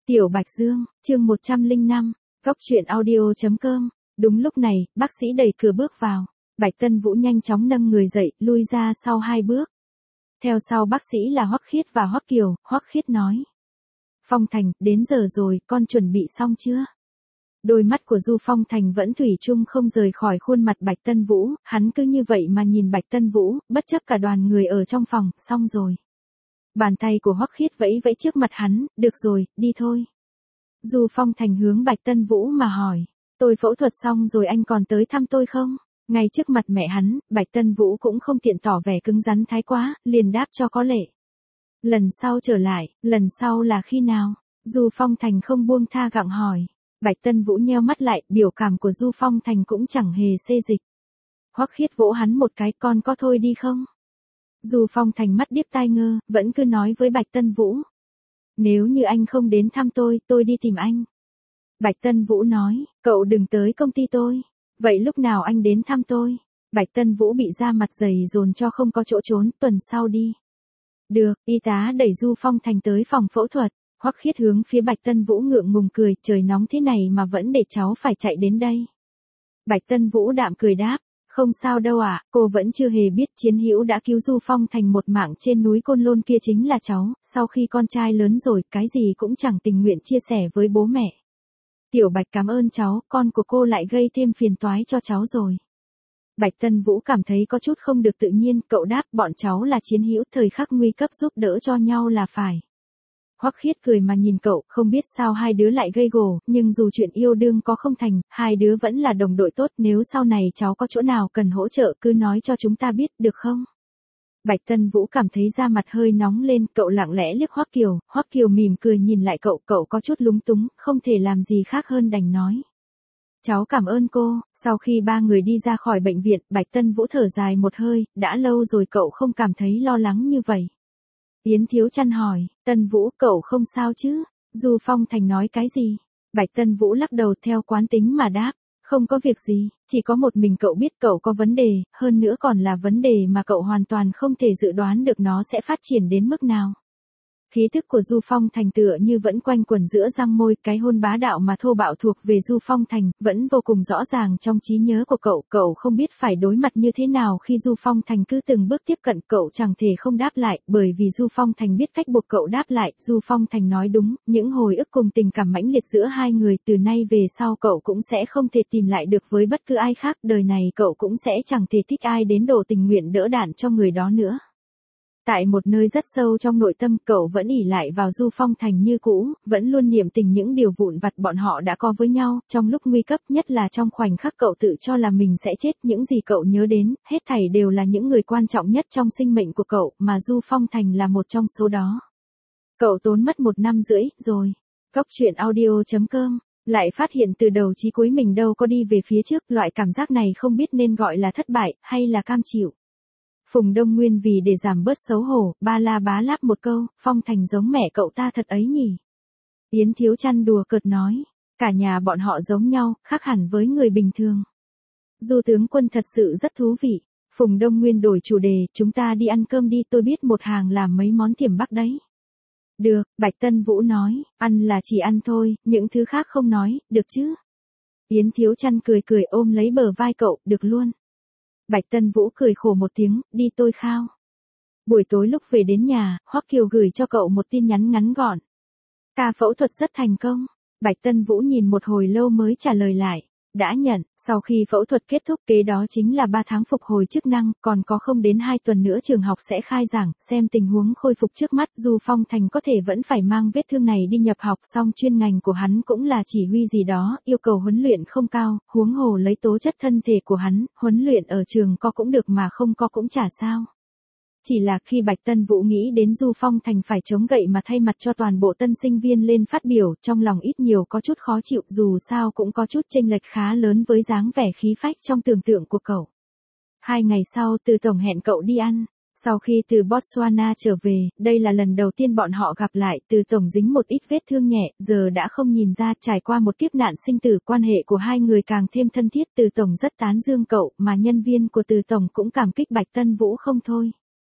Tiểu Bạch Dương, chương 105, Góc truyện audio.com. Đúng lúc này, bác sĩ đẩy cửa bước vào. Bạch Tân Vũ nhanh chóng nâng người dậy, lui ra sau 2 bước. Theo sau bác sĩ là Hoắc Khiết và Hoắc Kiều. Hoắc Khiết nói: Phong Thành, đến giờ rồi, con chuẩn bị xong chưa? Đôi mắt của Du Phong Thành vẫn thủy chung không rời khỏi khuôn mặt Bạch Tân Vũ, hắn cứ như vậy mà nhìn Bạch Tân Vũ, bất chấp cả đoàn người ở trong phòng. Xong rồi. Bàn tay của Hoắc Khiết vẫy vẫy trước mặt hắn: Được rồi, đi thôi. Du Phong Thành hướng Bạch Tân Vũ mà hỏi: Tôi phẫu thuật xong rồi anh còn tới thăm tôi không? Ngay trước mặt mẹ hắn, Bạch Tân Vũ cũng không tiện tỏ vẻ cứng rắn thái quá, liền đáp cho có lệ. Lần sau trở lại, lần sau là khi nào? Du Phong Thành không buông tha gặng hỏi. Bạch Tân Vũ nheo mắt lại, biểu cảm của Du Phong Thành cũng chẳng hề xê dịch. Hoắc Khiết vỗ hắn một cái: Con có thôi đi không? Du Phong Thành mắt điếc tai ngơ, vẫn cứ nói với Bạch Tân Vũ: Nếu như anh không đến thăm tôi đi tìm anh. Bạch Tân Vũ nói: Cậu đừng tới công ty tôi. Vậy lúc nào anh đến thăm tôi? Bạch Tân Vũ bị da mặt dày dồn cho không có chỗ trốn, tuần sau đi. Được, y tá đẩy Du Phong Thành tới phòng phẫu thuật. Hoắc Khiết hướng phía Bạch Tân Vũ ngượng ngùng cười: Trời nóng thế này mà vẫn để cháu phải chạy đến đây. Bạch Tân Vũ đạm cười đáp: Không sao đâu ạ, cô vẫn chưa hề biết chiến hữu đã cứu Du Phong Thành một mạng trên núi Côn Lôn kia chính là cháu, sau khi con trai lớn rồi, cái gì cũng chẳng tình nguyện chia sẻ với bố mẹ. Tiểu Bạch cảm ơn cháu, con của cô lại gây thêm phiền toái cho cháu rồi. Bạch Tân Vũ cảm thấy có chút không được tự nhiên, cậu đáp: Bọn cháu là chiến hữu, thời khắc nguy cấp giúp đỡ cho nhau là phải. Hoắc Khiết cười mà nhìn cậu, không biết sao hai đứa lại gây gổ, nhưng dù chuyện yêu đương có không thành, hai đứa vẫn là đồng đội tốt, nếu sau này cháu có chỗ nào cần hỗ trợ cứ nói cho chúng ta biết, được không? Bạch Tân Vũ cảm thấy da mặt hơi nóng lên, cậu lặng lẽ liếc Hoắc Kiều. Hoắc Kiều mỉm cười nhìn lại cậu, cậu có chút lúng túng, không thể làm gì khác hơn đành nói: Cháu cảm ơn cô. Sau khi ba người đi ra khỏi bệnh viện, Bạch Tân Vũ thở dài một hơi, đã lâu rồi cậu không cảm thấy lo lắng như vậy. Yến Thiếu Chăn hỏi: Tân Vũ, cậu không sao chứ? Du Phong Thành nói cái gì? Bạch Tân Vũ lắc đầu theo quán tính mà đáp: Không có việc gì, chỉ có một mình cậu biết cậu có vấn đề, hơn nữa còn là vấn đề mà cậu hoàn toàn không thể dự đoán được nó sẽ phát triển đến mức nào. Khí thức của Du Phong Thành tựa như vẫn quanh quẩn giữa răng môi, cái hôn bá đạo mà thô bạo thuộc về Du Phong Thành, vẫn vô cùng rõ ràng trong trí nhớ của cậu không biết phải đối mặt như thế nào khi Du Phong Thành cứ từng bước tiếp cận, cậu chẳng thể không đáp lại, bởi vì Du Phong Thành biết cách buộc cậu đáp lại. Du Phong Thành nói đúng, những hồi ức cùng tình cảm mãnh liệt giữa hai người từ nay về sau cậu cũng sẽ không thể tìm lại được với bất cứ ai khác, đời này cậu cũng sẽ chẳng thể thích ai đến độ tình nguyện đỡ đạn cho người đó nữa. Tại một nơi rất sâu trong nội tâm, cậu vẫn ỷ lại vào Du Phong Thành như cũ, vẫn luôn niệm tình những điều vụn vặt bọn họ đã có với nhau, trong lúc nguy cấp, nhất là trong khoảnh khắc cậu tự cho là mình sẽ chết, những gì cậu nhớ đến, hết thảy đều là những người quan trọng nhất trong sinh mệnh của cậu, mà Du Phong Thành là một trong số đó. Cậu tốn mất 1 năm rưỡi, rồi. Góc truyện audio.com, lại phát hiện từ đầu chí cuối mình đâu có đi về phía trước, loại cảm giác này không biết nên gọi là thất bại, hay là cam chịu. Phùng Đông Nguyên vì để giảm bớt xấu hổ, ba la bá láp một câu: Phong Thành giống mẹ cậu ta thật ấy nhỉ. Yến Thiếu Chăn đùa cợt nói: Cả nhà bọn họ giống nhau, khác hẳn với người bình thường. Du tướng quân thật sự rất thú vị. Phùng Đông Nguyên đổi chủ đề: Chúng ta đi ăn cơm đi, tôi biết một hàng làm mấy món tiềm Bắc đấy. Được, Bạch Tân Vũ nói, ăn là chỉ ăn thôi, những thứ khác không nói, được chứ? Yến Thiếu Chăn cười cười ôm lấy bờ vai cậu: Được luôn. Bạch Tân Vũ cười khổ một tiếng: Đi tôi khao. Buổi tối lúc về đến nhà, Hoắc Kiều gửi cho cậu một tin nhắn ngắn gọn: Ca phẫu thuật rất thành công. Bạch Tân Vũ nhìn một hồi lâu mới trả lời lại: Đã nhận. Sau khi phẫu thuật kết thúc, kế đó chính là 3 tháng phục hồi chức năng, còn có không đến 2 tuần nữa trường học sẽ khai giảng, xem tình huống khôi phục trước mắt, Du Phong Thành có thể vẫn phải mang vết thương này đi nhập học, song chuyên ngành của hắn cũng là chỉ huy gì đó, yêu cầu huấn luyện không cao, huống hồ lấy tố chất thân thể của hắn, huấn luyện ở trường có cũng được mà không có cũng chả sao. Chỉ là khi Bạch Tân Vũ nghĩ đến Du Phong Thành phải chống gậy mà thay mặt cho toàn bộ tân sinh viên lên phát biểu, trong lòng ít nhiều có chút khó chịu, dù sao cũng có chút chênh lệch khá lớn với dáng vẻ khí phách trong tưởng tượng của cậu. 2 ngày sau, Từ Tổng hẹn cậu đi ăn. Sau khi từ Botswana trở về, đây là lần đầu tiên bọn họ gặp lại, Từ Tổng dính một ít vết thương nhẹ, giờ đã không nhìn ra, trải qua một kiếp nạn sinh tử, quan hệ của hai người càng thêm thân thiết. Từ Tổng rất tán dương cậu, mà nhân viên của Từ Tổng cũng cảm kích Bạch Tân Vũ không thôi.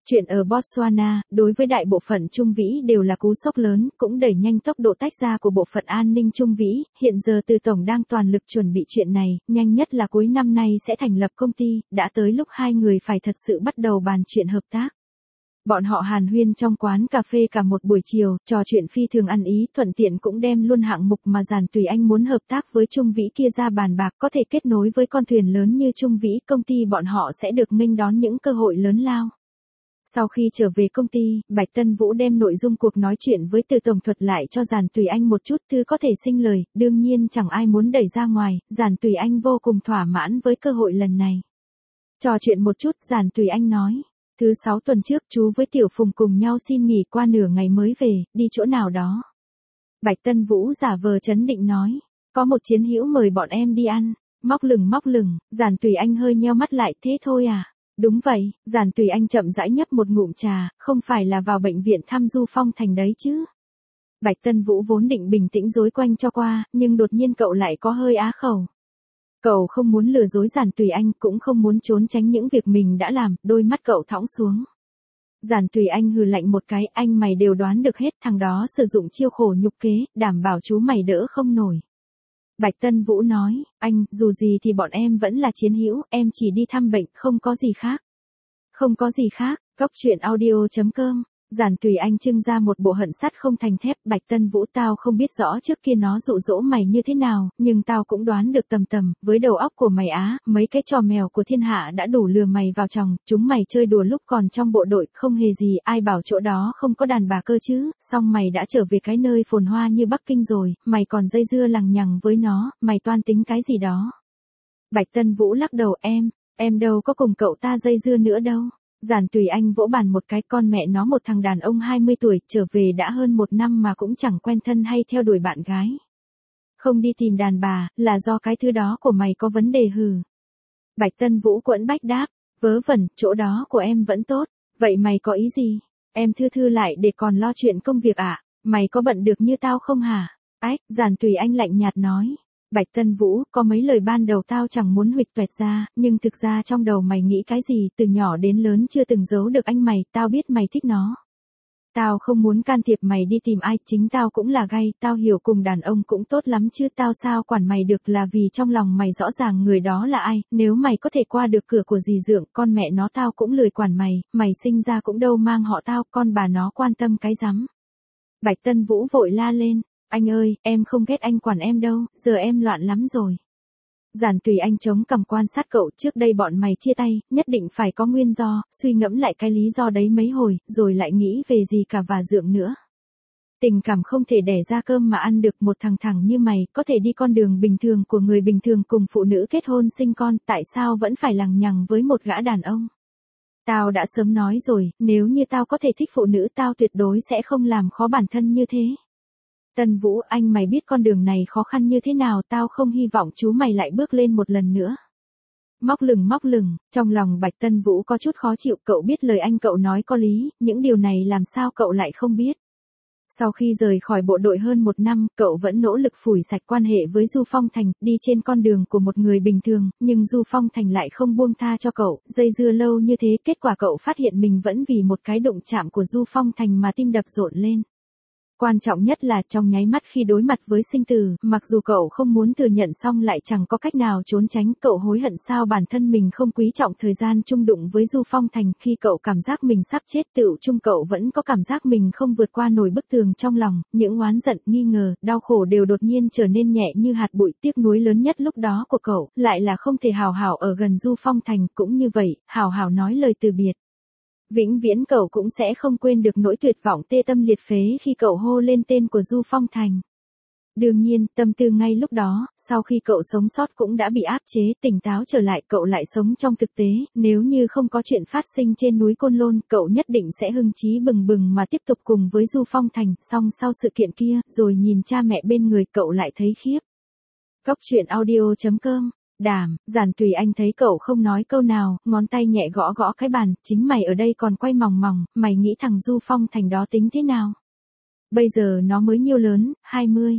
Chuyện ở Botswana, đối với đại bộ phận Trung Vĩ đều là cú sốc lớn, cũng đẩy nhanh tốc độ tách ra của bộ phận an ninh Trung Vĩ, hiện giờ Từ Tổng đang toàn lực chuẩn bị chuyện này, nhanh nhất là cuối năm nay sẽ thành lập công ty, đã tới lúc hai người phải thật sự bắt đầu bàn chuyện hợp tác. Bọn họ hàn huyên trong quán cà phê cả một buổi chiều, trò chuyện phi thường ăn ý, thuận tiện cũng đem luôn hạng mục mà Giản Tùy Anh muốn hợp tác với Trung Vĩ kia ra bàn bạc, có thể kết nối với con thuyền lớn như Trung Vĩ, công ty bọn họ sẽ được nghênh đón những cơ hội lớn lao. Sau khi trở về công ty, Bạch Tân Vũ đem nội dung cuộc nói chuyện với Từ Tổng thuật lại cho Giản Tùy Anh một chút thứ có thể sinh lời, đương nhiên chẳng ai muốn đẩy ra ngoài, Giản Tùy Anh vô cùng thỏa mãn với cơ hội lần này. Trò chuyện một chút, Giản Tùy Anh nói. Thứ 6 tuần trước chú với Tiểu Phùng cùng nhau xin nghỉ qua nửa ngày mới về, đi chỗ nào đó. Bạch Tân Vũ giả vờ trấn định nói, có một chiến hữu mời bọn em đi ăn, móc lửng, Giản Tùy Anh hơi nheo mắt lại, thế thôi à? Đúng vậy, Giản Tùy Anh chậm rãi nhấp một ngụm trà, không phải là vào bệnh viện thăm Du Phong Thành đấy chứ. Bạch Tân Vũ vốn định bình tĩnh dối quanh cho qua, nhưng đột nhiên cậu lại có hơi á khẩu. Cậu không muốn lừa dối Giản Tùy Anh, cũng không muốn trốn tránh những việc mình đã làm, đôi mắt cậu thõng xuống. Giản Tùy Anh hừ lạnh một cái, anh mày đều đoán được hết, thằng đó sử dụng chiêu khổ nhục kế, đảm bảo chú mày đỡ không nổi. Bạch Tân Vũ nói, anh, dù gì thì bọn em vẫn là chiến hữu, em chỉ đi thăm bệnh, không có gì khác. Không có gì khác, Cóc Truyện Audio.com. Giản Tùy Anh trưng ra một bộ hận sắt không thành thép, Bạch Tân Vũ tao không biết rõ trước kia nó dụ dỗ mày như thế nào, nhưng tao cũng đoán được tầm, với đầu óc của mày á, mấy cái trò mèo của thiên hạ đã đủ lừa mày vào chồng, chúng mày chơi đùa lúc còn trong bộ đội, không hề gì, ai bảo chỗ đó không có đàn bà cơ chứ, xong mày đã trở về cái nơi phồn hoa như Bắc Kinh rồi, mày còn dây dưa lằng nhằng với nó, mày toan tính cái gì đó. Bạch Tân Vũ lắc đầu, em đâu có cùng cậu ta dây dưa nữa đâu. Giản Tùy Anh vỗ bàn một cái, con mẹ nó, một thằng đàn ông 20 tuổi, trở về đã hơn 1 năm mà cũng chẳng quen thân hay theo đuổi bạn gái. Không đi tìm đàn bà, là do cái thứ đó của mày có vấn đề hừ. Bạch Tân Vũ quẫn bách đáp, vớ vẩn, chỗ đó của em vẫn tốt, vậy mày có ý gì? Em thư lại để còn lo chuyện công việc à? Mày có bận được như tao không hả? Ách, Giản Tùy Anh lạnh nhạt nói. Bạch Tân Vũ, có mấy lời ban đầu tao chẳng muốn huỵch toẹt ra, nhưng thực ra trong đầu mày nghĩ cái gì, từ nhỏ đến lớn chưa từng giấu được anh mày, tao biết mày thích nó. Tao không muốn can thiệp mày đi tìm ai, chính tao cũng là gay, tao hiểu cùng đàn ông cũng tốt lắm chứ, tao sao quản mày được, là vì trong lòng mày rõ ràng người đó là ai, nếu mày có thể qua được cửa của dì dượng, con mẹ nó tao cũng lười quản mày sinh ra cũng đâu mang họ tao, con bà nó quan tâm cái rắm. Bạch Tân Vũ vội la lên. Anh ơi, em không ghét anh quản em đâu, giờ em loạn lắm rồi. Giản Tùy Anh chống cằm quan sát cậu, trước đây bọn mày chia tay, nhất định phải có nguyên do, suy ngẫm lại cái lý do đấy mấy hồi, rồi lại nghĩ về gì cả và dượng nữa. Tình cảm không thể đẻ ra cơm mà ăn được, một thằng thẳng như mày, có thể đi con đường bình thường của người bình thường cùng phụ nữ kết hôn sinh con, tại sao vẫn phải lằng nhằng với một gã đàn ông? Tao đã sớm nói rồi, nếu như tao có thể thích phụ nữ tao tuyệt đối sẽ không làm khó bản thân như thế. Tân Vũ, anh mày biết con đường này khó khăn như thế nào, tao không hy vọng chú mày lại bước lên một lần nữa. Móc lửng, trong lòng Bạch Tân Vũ có chút khó chịu, cậu biết lời anh cậu nói có lý, những điều này làm sao cậu lại không biết. Sau khi rời khỏi bộ đội hơn 1 năm, cậu vẫn nỗ lực phủi sạch quan hệ với Du Phong Thành, đi trên con đường của một người bình thường, nhưng Du Phong Thành lại không buông tha cho cậu, dây dưa lâu như thế, kết quả cậu phát hiện mình vẫn vì một cái đụng chạm của Du Phong Thành mà tim đập rộn lên. Quan trọng nhất là trong nháy mắt khi đối mặt với sinh tử, mặc dù cậu không muốn thừa nhận xong lại chẳng có cách nào trốn tránh, cậu hối hận sao bản thân mình không quý trọng thời gian chung đụng với Du Phong Thành, khi cậu cảm giác mình sắp chết tựu chung cậu vẫn có cảm giác mình không vượt qua nổi bức tường trong lòng, những oán giận, nghi ngờ, đau khổ đều đột nhiên trở nên nhẹ như hạt bụi, tiếc nuối lớn nhất lúc đó của cậu, lại là không thể hào hào ở gần Du Phong Thành, cũng như vậy, hào hào nói lời từ biệt. Vĩnh viễn cậu cũng sẽ không quên được nỗi tuyệt vọng tê tâm liệt phế khi cậu hô lên tên của Du Phong Thành. Đương nhiên, tâm tư ngay lúc đó, sau khi cậu sống sót cũng đã bị áp chế, tỉnh táo trở lại, cậu lại sống trong thực tế, nếu như không có chuyện phát sinh trên núi Côn Lôn, cậu nhất định sẽ hưng chí bừng bừng mà tiếp tục cùng với Du Phong Thành, song sau sự kiện kia, rồi nhìn cha mẹ bên người, cậu lại thấy khiếp. Cóc Truyện Audio.com. Đảm, Giản Tùy Anh thấy cậu không nói câu nào, ngón tay nhẹ gõ gõ cái bàn, chính mày ở đây còn quay mòng mòng, mày nghĩ thằng Du Phong Thành đó tính thế nào? Bây giờ nó mới nhiêu lớn, 20.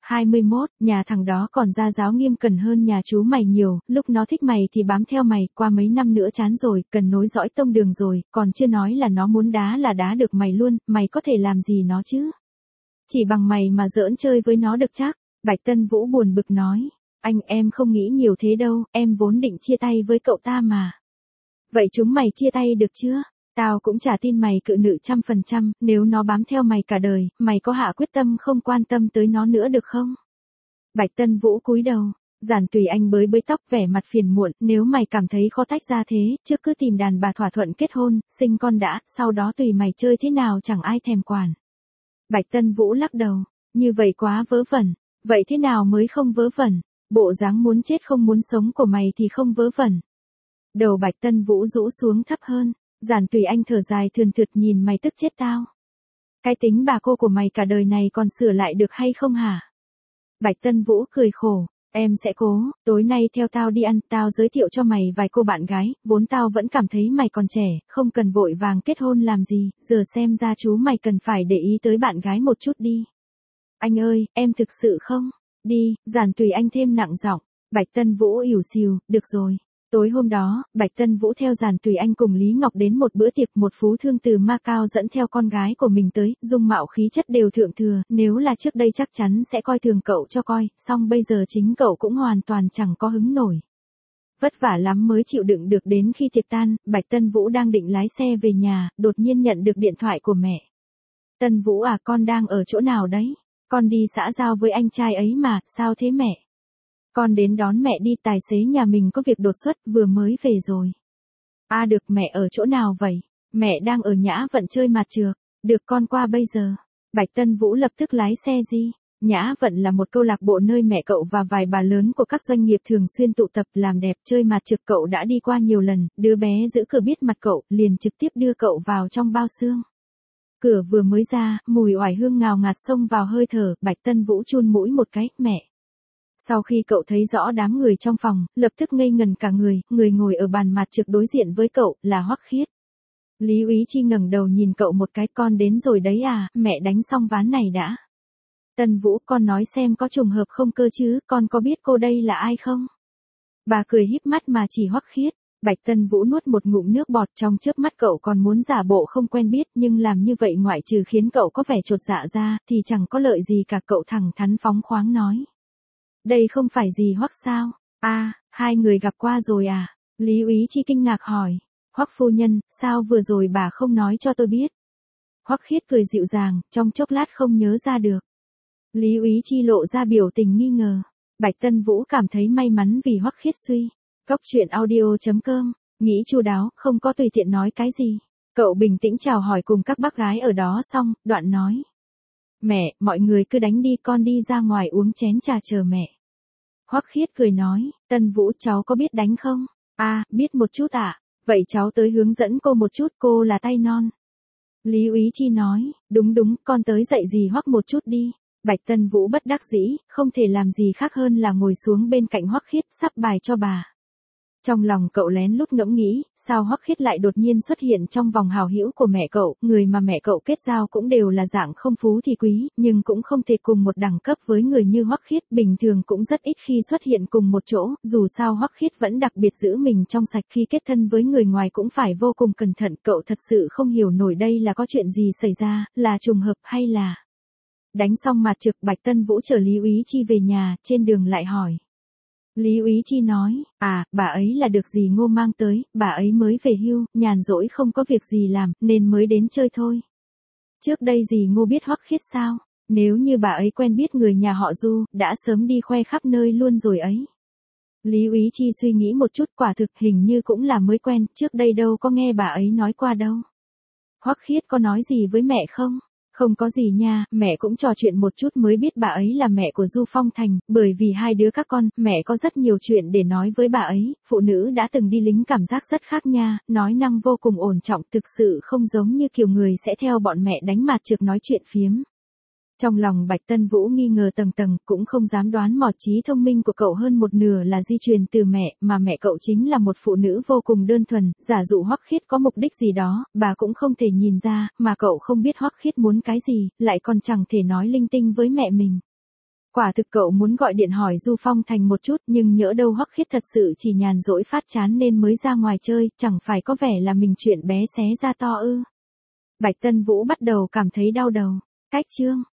21, nhà thằng đó còn ra giáo nghiêm cẩn hơn nhà chú mày nhiều, lúc nó thích mày thì bám theo mày, qua mấy năm nữa chán rồi, cần nối dõi tông đường rồi, còn chưa nói là nó muốn đá là đá được mày luôn, mày có thể làm gì nó chứ? Chỉ bằng mày mà giỡn chơi với nó được chắc? Bạch Tân Vũ buồn bực nói. Anh em không nghĩ nhiều thế đâu, em vốn định chia tay với cậu ta mà. Vậy chúng mày chia tay được chưa? Tao cũng chả tin mày cự nữ 100%, nếu nó bám theo mày cả đời, mày có hạ quyết tâm không quan tâm tới nó nữa được không? Bạch Tân Vũ cúi đầu, Giản Tùy Anh bới bới tóc vẻ mặt phiền muộn, nếu mày cảm thấy khó tách ra thế, trước cứ tìm đàn bà thỏa thuận kết hôn, sinh con đã, sau đó tùy mày chơi thế nào chẳng ai thèm quản. Bạch Tân Vũ lắc đầu, như vậy quá vớ vẩn, vậy thế nào mới không vớ vẩn? Bộ dáng muốn chết không muốn sống của mày thì không vớ vẩn. Đầu Bạch Tân Vũ rũ xuống thấp hơn, Giản Tùy Anh thở dài thườn thượt nhìn mày tức chết tao. Cái tính bà cô của mày cả đời này còn sửa lại được hay không hả? Bạch Tân Vũ cười khổ, em sẽ cố, tối nay theo tao đi ăn, tao giới thiệu cho mày vài cô bạn gái, vốn tao vẫn cảm thấy mày còn trẻ, không cần vội vàng kết hôn làm gì, giờ xem ra chú mày cần phải để ý tới bạn gái một chút đi. Anh ơi, em thực sự không? Đi, Giản Tùy Anh thêm nặng giọng. Bạch Tân Vũ ỉu xìu, được rồi. Tối hôm đó, Bạch Tân Vũ theo Giản Tùy Anh cùng Lý Ngọc đến một bữa tiệc, một phú thương từ Macau dẫn theo con gái của mình tới, dung mạo khí chất đều thượng thừa, nếu là trước đây chắc chắn sẽ coi thường cậu cho coi, song bây giờ chính cậu cũng hoàn toàn chẳng có hứng nổi. Vất vả lắm mới chịu đựng được đến khi tiệc tan, Bạch Tân Vũ đang định lái xe về nhà, đột nhiên nhận được điện thoại của mẹ. Tân Vũ à, con đang ở chỗ nào đấy? Con đi xã giao với anh trai ấy mà, sao thế mẹ? Con đến đón mẹ đi, tài xế nhà mình có việc đột xuất, vừa mới về rồi. À được, mẹ ở chỗ nào vậy? Mẹ đang ở Nhã Vận chơi mặt trược. Được, con qua bây giờ. Bạch Tân Vũ lập tức lái xe đi. Nhã Vận là một câu lạc bộ nơi mẹ cậu và vài bà lớn của các doanh nghiệp thường xuyên tụ tập làm đẹp chơi mặt trược, cậu đã đi qua nhiều lần, đứa bé giữ cửa biết mặt cậu, liền trực tiếp đưa cậu vào trong bao xương. Cửa vừa mới ra, mùi oải hương ngào ngạt xông vào hơi thở, Bạch Tân Vũ chun mũi một cái, mẹ. Sau khi cậu thấy rõ đám người trong phòng, lập tức ngây ngần cả người, người ngồi ở bàn mặt trực đối diện với cậu, là Hoắc Khiết. Lý Úy Chi ngẩng đầu nhìn cậu một cái, con đến rồi đấy à, mẹ đánh xong ván này đã. Tân Vũ, con nói xem có trùng hợp không cơ chứ, con có biết cô đây là ai không? Bà cười híp mắt mà chỉ Hoắc Khiết. Bạch Tân Vũ nuốt một ngụm nước bọt, trong chớp mắt cậu còn muốn giả bộ không quen biết, nhưng làm như vậy ngoại trừ khiến cậu có vẻ chột dạ ra, thì chẳng có lợi gì cả, cậu thẳng thắn phóng khoáng nói. Đây không phải gì Hoắc sao? À, hai người gặp qua rồi à? Lý Úy Chi kinh ngạc hỏi. Hoắc phu nhân, sao vừa rồi bà không nói cho tôi biết? Hoắc Khiết cười dịu dàng, trong chốc lát không nhớ ra được. Lý Úy Chi lộ ra biểu tình nghi ngờ. Bạch Tân Vũ cảm thấy may mắn vì Hoắc Khiết suy. Cóc truyện audio.com, nghĩ chu đáo, không có tùy tiện nói cái gì. Cậu bình tĩnh chào hỏi cùng các bác gái ở đó xong, đoạn nói. Mẹ, mọi người cứ đánh đi, con đi ra ngoài uống chén trà chờ mẹ. Hoắc Khiết cười nói, Tân Vũ, cháu có biết đánh không? À, biết một chút ạ. Vậy cháu tới hướng dẫn cô một chút, cô là tay non. Lý Úy Chi nói, đúng, con tới dạy dì Hoắc một chút đi. Bạch Tân Vũ bất đắc dĩ, không thể làm gì khác hơn là ngồi xuống bên cạnh Hoắc Khiết sắp bài cho bà. Trong lòng cậu lén lút ngẫm nghĩ, sao Hoắc Khiết lại đột nhiên xuất hiện trong vòng hào hữu của mẹ cậu, người mà mẹ cậu kết giao cũng đều là dạng không phú thì quý, nhưng cũng không thể cùng một đẳng cấp với người như Hoắc Khiết, bình thường cũng rất ít khi xuất hiện cùng một chỗ, dù sao Hoắc Khiết vẫn đặc biệt giữ mình trong sạch, khi kết thân với người ngoài cũng phải vô cùng cẩn thận, cậu thật sự không hiểu nổi đây là có chuyện gì xảy ra, là trùng hợp hay là... Đánh xong mặt trực, Bạch Tân Vũ chở Lý Úy Chi về nhà, trên đường lại hỏi. Lý Úy Chi nói, à, bà ấy là được dì Ngô mang tới, bà ấy mới về hưu, nhàn rỗi không có việc gì làm, nên mới đến chơi thôi. Trước đây dì Ngô biết Hoắc Khiết sao? Nếu như bà ấy quen biết người nhà họ Du, đã sớm đi khoe khắp nơi luôn rồi ấy. Lý Úy Chi suy nghĩ một chút, quả thực hình như cũng là mới quen, trước đây đâu có nghe bà ấy nói qua đâu. Hoắc Khiết có nói gì với mẹ không? Không có gì nha, mẹ cũng trò chuyện một chút mới biết bà ấy là mẹ của Du Phong Thành, bởi vì hai đứa các con, mẹ có rất nhiều chuyện để nói với bà ấy, phụ nữ đã từng đi lính cảm giác rất khác nha, nói năng vô cùng ổn trọng, thực sự không giống như kiểu người sẽ theo bọn mẹ đánh mặt trược nói chuyện phiếm. Trong lòng Bạch Tân Vũ nghi ngờ tầng tầng, cũng không dám đoán mò, trí thông minh của cậu hơn một nửa là di truyền từ mẹ, mà mẹ cậu chính là một phụ nữ vô cùng đơn thuần, giả dụ Hoắc Khiết có mục đích gì đó, bà cũng không thể nhìn ra, mà cậu không biết Hoắc Khiết muốn cái gì, lại còn chẳng thể nói linh tinh với mẹ mình. Quả thực cậu muốn gọi điện hỏi Du Phong Thành một chút, nhưng nhỡ đâu Hoắc Khiết thật sự chỉ nhàn rỗi phát chán nên mới ra ngoài chơi, chẳng phải có vẻ là mình chuyện bé xé ra to ư. Bạch Tân Vũ bắt đầu cảm thấy đau đầu. Cách chương